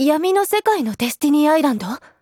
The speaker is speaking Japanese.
闇の世界のデスティニーアイランド？